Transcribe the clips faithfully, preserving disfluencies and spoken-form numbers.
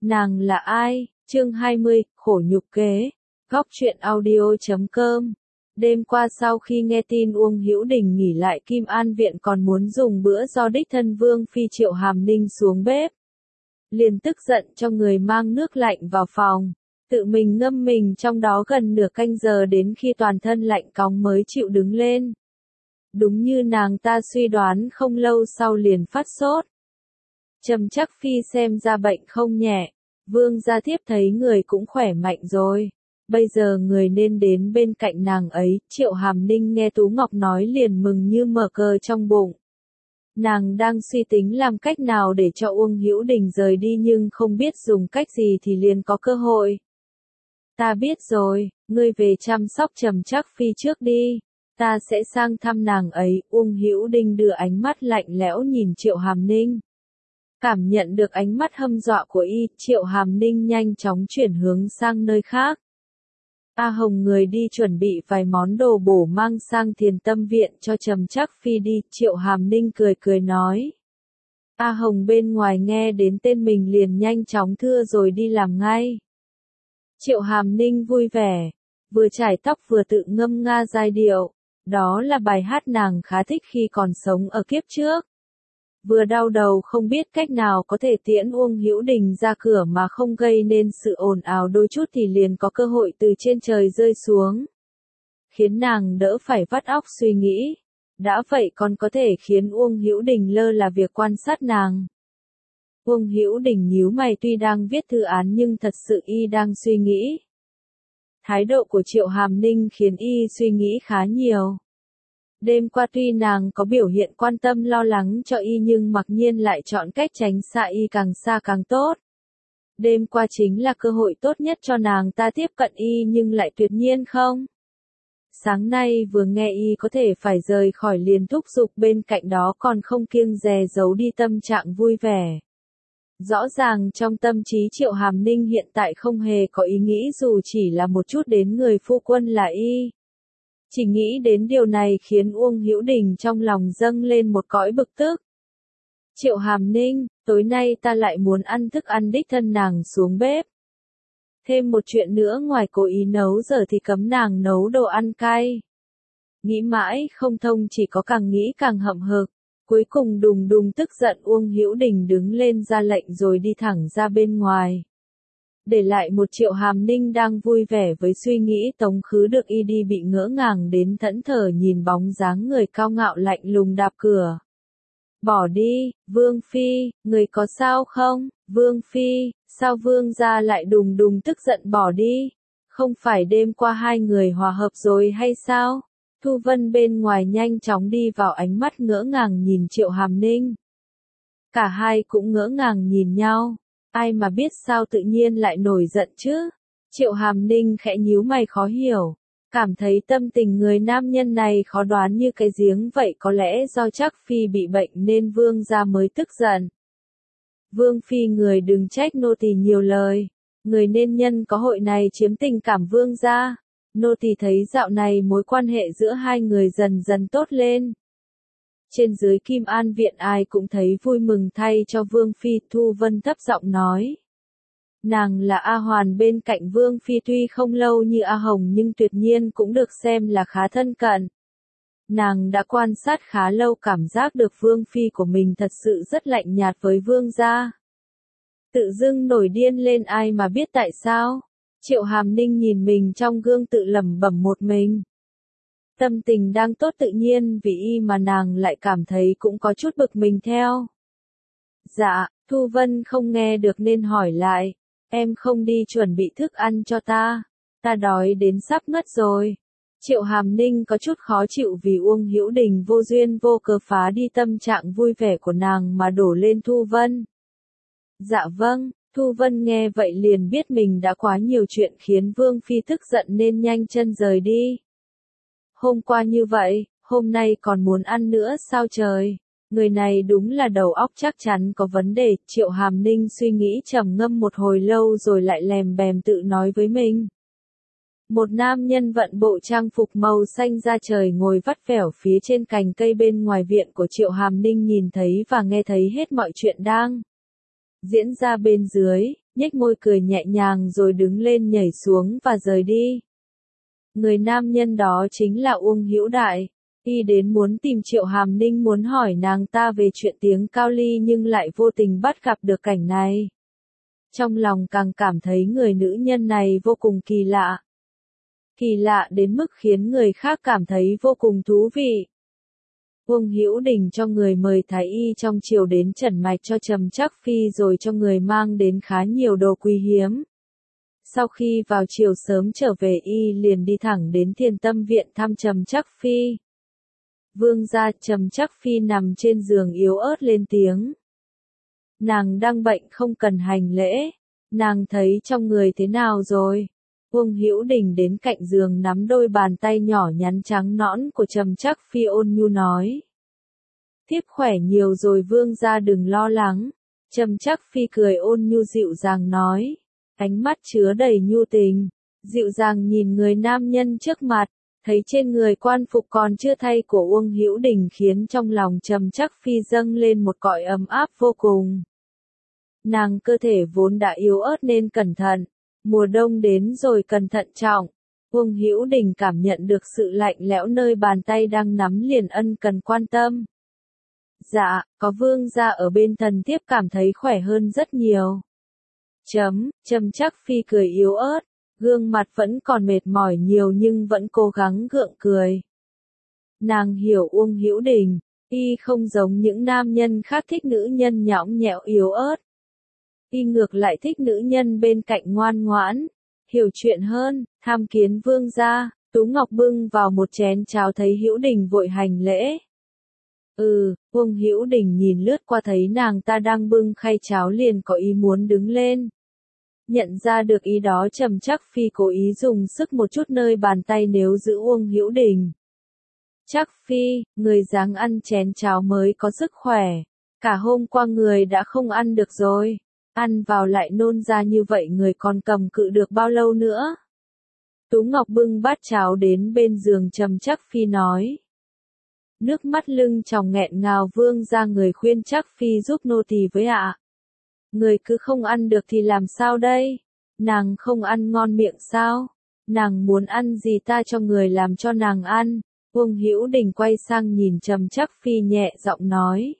Nàng là ai? Chương hai mươi, khổ nhục kế. Góc truyện audio chấm com. Đêm qua sau khi nghe tin Uông Hữu Đình nghỉ lại Kim An Viện còn muốn dùng bữa do đích thân Vương Phi Triệu Hàm Ninh xuống bếp, liền tức giận cho người mang nước lạnh vào phòng, tự mình ngâm mình trong đó gần nửa canh giờ đến khi toàn thân lạnh cóng mới chịu đứng lên. Đúng như nàng ta suy đoán, không lâu sau liền phát sốt. Trầm Trắc Phi xem ra bệnh không nhẹ, Vương gia thiếp thấy người cũng khỏe mạnh rồi, bây giờ người nên đến bên cạnh nàng ấy. Triệu Hàm Ninh nghe Tú Ngọc nói liền mừng như mở cờ trong bụng. Nàng đang suy tính làm cách nào để cho Uông Hữu Đình rời đi nhưng không biết dùng cách gì thì liền có cơ hội. Ta biết rồi, ngươi về chăm sóc Trầm Trắc Phi trước đi, ta sẽ sang thăm nàng ấy. Uông Hữu Đình đưa ánh mắt lạnh lẽo nhìn Triệu Hàm Ninh. Cảm nhận được ánh mắt hâm dọa của y, Triệu Hàm Ninh nhanh chóng chuyển hướng sang nơi khác. A Hồng người đi chuẩn bị vài món đồ bổ mang sang Thiền Tâm Viện cho Trầm Trắc Phi đi. Triệu Hàm Ninh cười cười nói. A Hồng bên ngoài nghe đến tên mình liền nhanh chóng thưa rồi đi làm ngay. Triệu Hàm Ninh vui vẻ, vừa chải tóc vừa tự ngâm nga giai điệu. Đó là bài hát nàng khá thích khi còn sống ở kiếp trước. Vừa đau đầu không biết cách nào có thể tiễn Uông Hữu Đình ra cửa mà không gây nên sự ồn ào đôi chút thì liền có cơ hội từ trên trời rơi xuống, khiến nàng đỡ phải vắt óc suy nghĩ. Đã vậy còn có thể khiến Uông Hữu Đình lơ là việc quan sát nàng. Uông Hữu Đình nhíu mày, tuy đang viết thư án nhưng thật sự y đang suy nghĩ. Thái độ của Triệu Hàm Ninh khiến y suy nghĩ khá nhiều. Đêm qua tuy nàng có biểu hiện quan tâm lo lắng cho y nhưng mặc nhiên lại chọn cách tránh xa y, càng xa càng tốt. Đêm qua chính là cơ hội tốt nhất cho nàng ta tiếp cận y nhưng lại tuyệt nhiên không. Sáng nay vừa nghe y có thể phải rời khỏi liền thúc giục bên cạnh đó còn không kiêng dè giấu đi tâm trạng vui vẻ. Rõ ràng trong tâm trí Triệu Hàm Ninh hiện tại không hề có ý nghĩ dù chỉ là một chút đến người phu quân là y. Chỉ nghĩ đến điều này khiến Uông Hữu Đình trong lòng dâng lên một cõi bực tức. Triệu Hàm Ninh, tối nay ta lại muốn ăn thức ăn đích thân nàng xuống bếp. Thêm một chuyện nữa, ngoài cố ý nấu giờ thì cấm nàng nấu đồ ăn cay. Nghĩ mãi không thông, chỉ có càng nghĩ càng hậm hực. Cuối cùng đùng đùng tức giận, Uông Hữu Đình đứng lên ra lệnh rồi đi thẳng ra bên ngoài. Để lại một Triệu Hàm Ninh đang vui vẻ với suy nghĩ tống khứ được y đi bị ngỡ ngàng đến thẫn thờ nhìn bóng dáng người cao ngạo lạnh lùng đạp cửa. Bỏ đi, Vương Phi, người có sao không? Vương Phi, sao Vương gia lại đùng đùng tức giận bỏ đi? Không phải đêm qua hai người hòa hợp rồi hay sao? Thu Vân bên ngoài nhanh chóng đi vào, ánh mắt ngỡ ngàng nhìn Triệu Hàm Ninh. Cả hai cũng ngỡ ngàng nhìn nhau. Ai mà biết sao tự nhiên lại nổi giận chứ? Triệu Hàm Ninh khẽ nhíu mày khó hiểu, cảm thấy tâm tình người nam nhân này khó đoán như cái giếng vậy. Có lẽ do Trắc Phi bị bệnh nên Vương gia mới tức giận. Vương Phi, người đừng trách nô tỳ nhiều lời, người nên nhân có hội này chiếm tình cảm Vương gia. Nô tỳ thấy dạo này mối quan hệ giữa hai người dần dần tốt lên. Trên dưới Kim An Viện ai cũng thấy vui mừng thay cho Vương Phi. Thu Vân thấp giọng nói. Nàng là A Hoàn bên cạnh Vương Phi tuy không lâu như A Hồng nhưng tuyệt nhiên cũng được xem là khá thân cận. Nàng đã quan sát khá lâu, cảm giác được Vương Phi của mình thật sự rất lạnh nhạt với Vương gia. Tự dưng nổi điên lên, ai mà biết tại sao. Triệu Hàm Ninh nhìn mình trong gương tự lẩm bẩm một mình. Tâm tình đang tốt tự nhiên vì y mà nàng lại cảm thấy cũng có chút bực mình theo. Dạ, Thu Vân không nghe được nên hỏi lại. Em không đi chuẩn bị thức ăn cho ta. Ta đói đến sắp ngất rồi. Triệu Hàm Ninh có chút khó chịu vì Uông Hữu Đình vô duyên vô cớ phá đi tâm trạng vui vẻ của nàng mà đổ lên Thu Vân. Dạ vâng. Thu Vân nghe vậy liền biết mình đã quá nhiều chuyện khiến Vương Phi tức giận nên nhanh chân rời đi. Hôm qua như vậy, hôm nay còn muốn ăn nữa sao trời? Người này đúng là đầu óc chắc chắn có vấn đề. Triệu Hàm Ninh suy nghĩ trầm ngâm một hồi lâu rồi lại lèm bèm tự nói với mình. Một nam nhân vận bộ trang phục màu xanh da trời ngồi vắt vẻo phía trên cành cây bên ngoài viện của Triệu Hàm Ninh nhìn thấy và nghe thấy hết mọi chuyện đang diễn ra bên dưới. nhếch môi cười nhẹ nhàng rồi đứng lên nhảy xuống và rời đi. Người nam nhân đó chính là Uông Hữu Đại. Y đến muốn tìm Triệu Hàm Ninh muốn hỏi nàng ta về chuyện tiếng Cao Ly nhưng lại vô tình bắt gặp được cảnh này. Trong lòng càng cảm thấy người nữ nhân này vô cùng kỳ lạ. Kỳ lạ đến mức khiến người khác cảm thấy vô cùng thú vị. Uông Hữu Đình cho người mời thái y trong triều đến trần mạch cho Trầm Trác Phi rồi cho người mang đến khá nhiều đồ quý hiếm. Sau khi vào triều sớm trở về y liền đi thẳng đến Thiên Tâm viện thăm Trầm Trác Phi. Vương gia, Trầm Trác Phi nằm trên giường yếu ớt lên tiếng. Nàng đang bệnh không cần hành lễ, nàng thấy trong người thế nào rồi? Uông Hữu Đình đến cạnh giường nắm đôi bàn tay nhỏ nhắn trắng nõn của Trầm Trác Phi ôn nhu nói. Thiếp khỏe nhiều rồi vương gia đừng lo lắng. Trầm Trác Phi cười ôn nhu dịu dàng nói. Ánh mắt chứa đầy nhu tình, dịu dàng nhìn người nam nhân trước mặt, thấy trên người quan phục còn chưa thay của Uông Hữu Đình khiến trong lòng Trầm Trác Phi dâng lên một cõi ấm áp vô cùng. Nàng cơ thể vốn đã yếu ớt nên cẩn thận, mùa đông đến rồi cần thận trọng. Uông Hữu Đình cảm nhận được sự lạnh lẽo nơi bàn tay đang nắm liền ân cần quan tâm. Dạ, có vương gia ở bên thần thiếp cảm thấy khỏe hơn rất nhiều. Chấm, Trầm Trác Phi cười yếu ớt, gương mặt vẫn còn mệt mỏi nhiều nhưng vẫn cố gắng gượng cười. Nàng hiểu Uông Hữu Đình, y không giống những nam nhân khác thích nữ nhân nhõng nhẽo yếu ớt. Y ngược lại thích nữ nhân bên cạnh ngoan ngoãn, hiểu chuyện hơn. Tham kiến vương gia. Tú Ngọc bưng vào một chén cháo thấy Hữu Đình vội hành lễ. Ừ, Uông Hữu Đình nhìn lướt qua thấy nàng ta đang bưng khay cháo liền có ý muốn đứng lên. Nhận ra được ý đó Trầm Trác Phi cố ý dùng sức một chút nơi bàn tay nếu giữ Uông Hữu Đình. Trác Phi, người dáng ăn chén cháo mới có sức khỏe. Cả hôm qua người đã không ăn được rồi. Ăn vào lại nôn ra như vậy người còn cầm cự được bao lâu nữa? Tú Ngọc bưng bát cháo đến bên giường Trầm Trác Phi nói. Nước mắt lưng tròng nghẹn ngào vương ra người khuyên Trác Phi giúp nô tỳ với ạ. Người cứ không ăn được thì làm sao đây? Nàng không ăn ngon miệng sao? Nàng muốn ăn gì ta cho người làm cho nàng ăn? Uông Hữu Đình quay sang nhìn Trầm Trác Phi nhẹ giọng nói.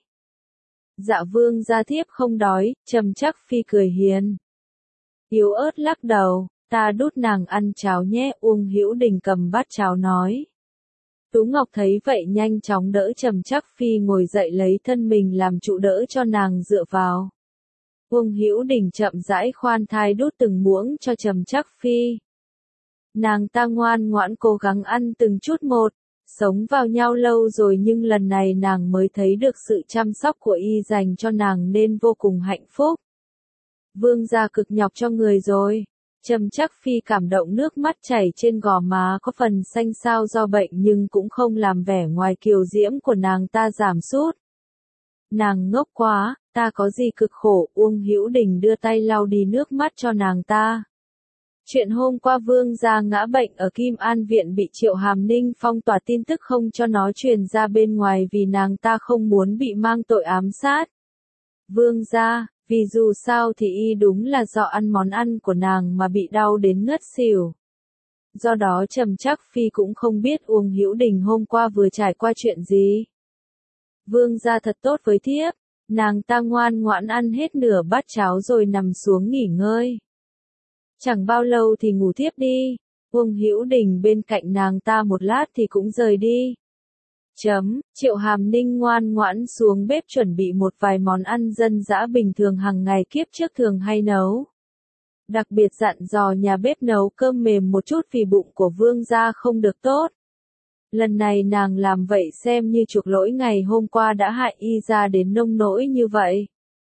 Dạ vương gia thiếp không đói. Trầm Trác Phi cười hiền. Yếu ớt lắc đầu, ta đút nàng ăn cháo nhé. Uông Hữu Đình cầm bát cháo nói. Tú Ngọc thấy vậy nhanh chóng đỡ Trầm Trác Phi ngồi dậy lấy thân mình làm trụ đỡ cho nàng dựa vào. Uông Hữu Đình chậm rãi khoan thai đút từng muỗng cho Trầm Trác Phi. Nàng ta ngoan ngoãn cố gắng ăn từng chút một, sống vào nhau lâu rồi nhưng lần này nàng mới thấy được sự chăm sóc của y dành cho nàng nên vô cùng hạnh phúc. Vương gia cực nhọc cho người rồi. Trầm Trác Phi cảm động nước mắt chảy trên gò má có phần xanh xao do bệnh nhưng cũng không làm vẻ ngoài kiều diễm của nàng ta giảm sút. Nàng ngốc quá, ta có gì cực khổ? Uông Hữu Đình đưa tay lau đi nước mắt cho nàng ta. Chuyện hôm qua vương gia ngã bệnh ở Kim An viện bị Triệu Hàm Ninh phong tỏa tin tức không cho nó truyền ra bên ngoài vì nàng ta không muốn bị mang tội ám sát. Vương gia, vì dù sao thì y đúng là do ăn món ăn của nàng mà bị đau đến ngất xỉu. Do đó Trầm Trác Phi cũng không biết Uông Hữu Đình hôm qua vừa trải qua chuyện gì. Vương gia thật tốt với thiếp, nàng ta ngoan ngoãn ăn hết nửa bát cháo rồi nằm xuống nghỉ ngơi. Chẳng bao lâu thì ngủ thiếp đi. Uông Hữu Đình bên cạnh nàng ta một lát thì cũng rời đi. Chấm, Triệu Hàm Ninh ngoan ngoãn xuống bếp chuẩn bị một vài món ăn dân dã bình thường hàng ngày kiếp trước thường hay nấu. Đặc biệt dặn dò nhà bếp nấu cơm mềm một chút vì bụng của vương gia không được tốt. Lần này nàng làm vậy xem như chuộc lỗi ngày hôm qua đã hại y ra đến nông nỗi như vậy.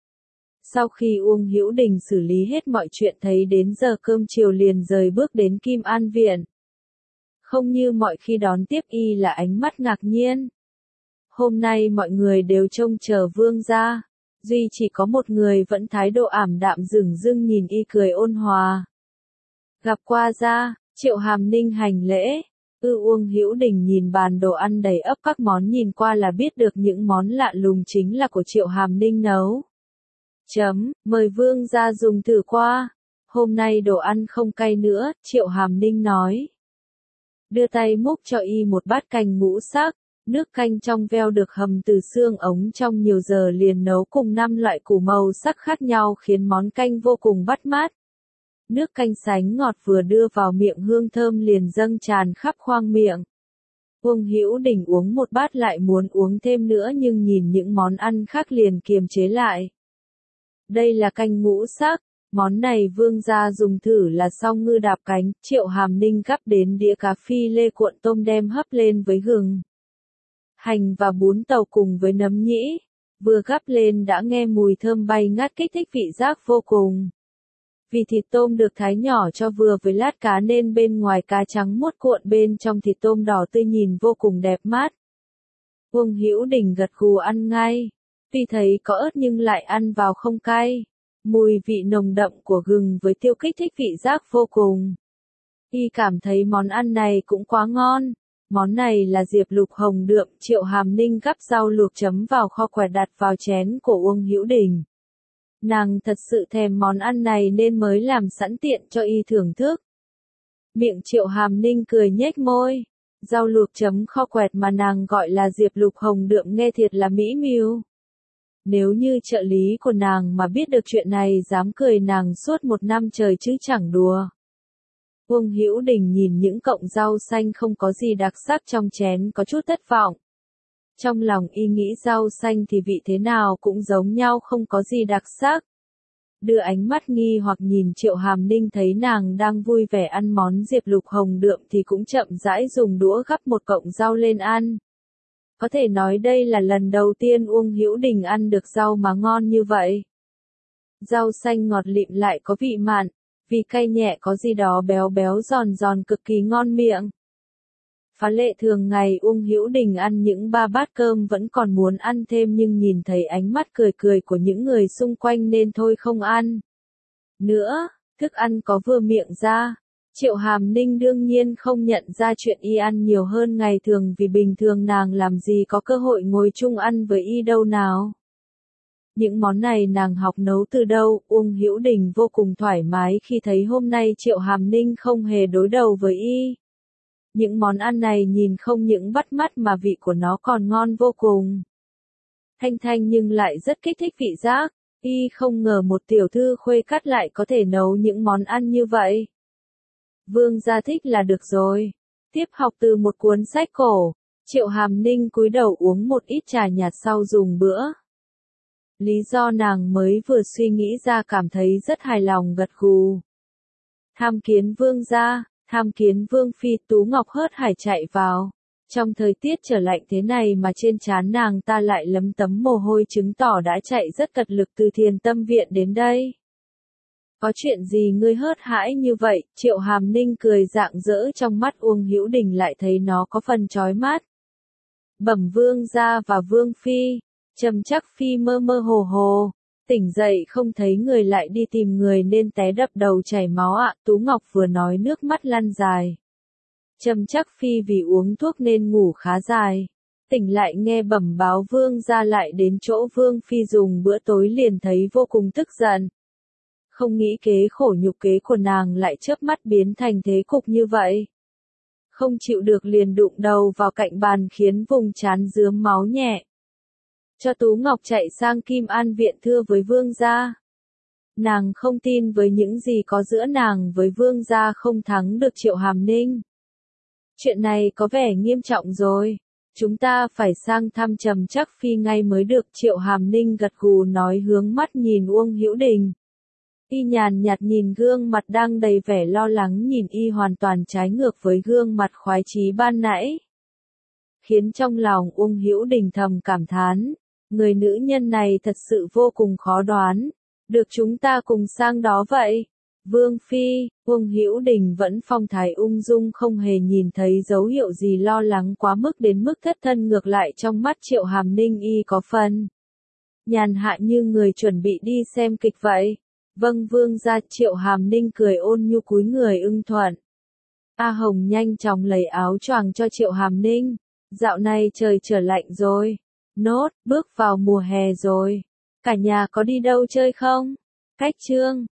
Sau khi Uông Hữu Đình xử lý hết mọi chuyện thấy đến giờ cơm chiều liền rời bước đến Kim An viện. Không như mọi khi đón tiếp y là ánh mắt ngạc nhiên. Hôm nay mọi người đều trông chờ vương gia, duy chỉ có một người vẫn thái độ ảm đạm dửng dưng nhìn y cười ôn hòa. Gặp qua gia, Triệu Hàm Ninh hành lễ. Ư Uông Hữu Đình nhìn bàn đồ ăn đầy ắp các món nhìn qua là biết được những món lạ lùng chính là của Triệu Hàm Ninh nấu. Chấm, mời vương gia dùng thử qua. Hôm nay đồ ăn không cay nữa, Triệu Hàm Ninh nói. Đưa tay múc cho y một bát canh ngũ sắc, nước canh trong veo được hầm từ xương ống trong nhiều giờ liền nấu cùng năm loại củ màu sắc khác nhau khiến món canh vô cùng bắt mát. Nước canh sánh ngọt vừa đưa vào miệng hương thơm liền dâng tràn khắp khoang miệng. Uông Hữu Đình uống một bát lại muốn uống thêm nữa nhưng nhìn những món ăn khác liền kiềm chế lại. Đây là canh ngũ sắc, món này vương gia dùng thử là song ngư đạp cánh, Triệu Hàm Ninh gắp đến đĩa cá phi lê cuộn tôm đem hấp lên với gừng, hành và bún tàu cùng với nấm nhĩ, vừa gắp lên đã nghe mùi thơm bay ngát kích thích vị giác vô cùng. Vì thịt tôm được thái nhỏ cho vừa với lát cá nên bên ngoài cá trắng muốt cuộn bên trong thịt tôm đỏ tươi nhìn vô cùng đẹp mắt. Uông Hữu Đình gật gù ăn ngay, tuy thấy có ớt nhưng lại ăn vào không cay. Mùi vị nồng đậm của gừng với tiêu kích thích vị giác vô cùng. Y cảm thấy món ăn này cũng quá ngon. Món này là diệp lục hồng đượm, Triệu Hàm Ninh gắp rau luộc chấm vào kho quẹt đặt vào chén của Uông Hữu Đình. Nàng thật sự thèm món ăn này nên mới làm sẵn tiện cho y thưởng thức. Miệng Triệu Hàm Ninh cười nhếch môi. Rau luộc chấm kho quẹt mà nàng gọi là diệp lục hồng đượm nghe thiệt là mỹ miều. Nếu như trợ lý của nàng mà biết được chuyện này dám cười nàng suốt một năm trời chứ chẳng đùa. Uông Hữu Đình nhìn những cọng rau xanh không có gì đặc sắc trong chén có chút thất vọng. Trong lòng y nghĩ rau xanh thì vị thế nào cũng giống nhau không có gì đặc sắc. Đưa ánh mắt nghi hoặc nhìn Triệu Hàm Ninh thấy nàng đang vui vẻ ăn món diệp lục hồng đượm thì cũng chậm rãi dùng đũa gắp một cọng rau lên ăn. Có thể nói đây là lần đầu tiên Uông Hữu Đình ăn được rau mà ngon như vậy. Rau xanh ngọt lịm lại có vị mặn, vị cay nhẹ có gì đó béo béo giòn giòn cực kỳ ngon miệng. Phá lệ thường ngày Uông Hữu Đình ăn những ba bát cơm vẫn còn muốn ăn thêm nhưng nhìn thấy ánh mắt cười cười của những người xung quanh nên thôi không ăn. Nữa, thức ăn có vừa miệng ra. Triệu Hàm Ninh đương nhiên không nhận ra chuyện y ăn nhiều hơn ngày thường vì bình thường nàng làm gì có cơ hội ngồi chung ăn với y đâu nào. Những món này nàng học nấu từ đâu, Uông Hữu Đình vô cùng thoải mái khi thấy hôm nay Triệu Hàm Ninh không hề đối đầu với y. Những món ăn này nhìn không những bắt mắt mà vị của nó còn ngon vô cùng. Thanh thanh nhưng lại rất kích thích vị giác, y không ngờ một tiểu thư khuê cát lại có thể nấu những món ăn như vậy. Vương gia thích là được rồi. Tiếp học từ một cuốn sách cổ, Triệu Hàm Ninh cúi đầu uống một ít trà nhạt sau dùng bữa. Lý do nàng mới vừa suy nghĩ ra cảm thấy rất hài lòng gật gù. Tham kiến vương gia, tham kiến vương phi. Tú Ngọc hớt hải chạy vào. Trong thời tiết trở lạnh thế này mà trên trán nàng ta lại lấm tấm mồ hôi chứng tỏ đã chạy rất cật lực từ Thiền Tâm Viện đến đây. Có chuyện gì ngươi hớt hãi như vậy? Triệu Hàm Ninh cười rạng rỡ trong mắt Uông Hữu Đình lại thấy nó có phần chói mắt. Bẩm vương gia và vương phi, Trầm Chắc phi mơ mơ hồ hồ, tỉnh dậy không thấy người lại đi tìm người nên té đập đầu chảy máu ạ. Tú Ngọc vừa nói nước mắt lăn dài. Trầm Chắc phi vì uống thuốc nên ngủ khá dài. Tỉnh lại nghe bẩm báo vương gia lại đến chỗ vương phi dùng bữa tối liền thấy vô cùng tức giận. Không nghĩ kế khổ nhục kế của nàng lại chớp mắt biến thành thế cục như vậy. Không chịu được liền đụng đầu vào cạnh bàn khiến vùng trán rướm máu nhẹ. Cho Tú Ngọc chạy sang Kim An Viện thưa với vương gia. Nàng không tin với những gì có giữa nàng với vương gia không thắng được Triệu Hàm Ninh. Chuyện này có vẻ nghiêm trọng rồi. Chúng ta phải sang thăm Trầm Chắc phi ngay mới được. Triệu Hàm Ninh gật gù nói hướng mắt nhìn Uông Hữu Đình. Y nhàn nhạt nhìn gương mặt đang đầy vẻ lo lắng nhìn y hoàn toàn trái ngược với gương mặt khoái chí ban nãy. Khiến trong lòng Uông Hữu Đình thầm cảm thán, người nữ nhân này thật sự vô cùng khó đoán. Được chúng ta cùng sang đó vậy. Vương phi, Uông Hữu Đình vẫn phong thái ung dung không hề nhìn thấy dấu hiệu gì lo lắng quá mức đến mức thất thân, ngược lại trong mắt Triệu Hàm Ninh y có phần nhàn hạ như người chuẩn bị đi xem kịch vậy. Vâng vương gia. Triệu Hàm Ninh cười ôn nhu cúi người ưng thuận. A Hồng nhanh chóng lấy áo choàng cho Triệu Hàm Ninh. Dạo này trời trở lạnh rồi. Nốt, bước vào mùa hè rồi. Cả nhà có đi đâu chơi không? Cách chương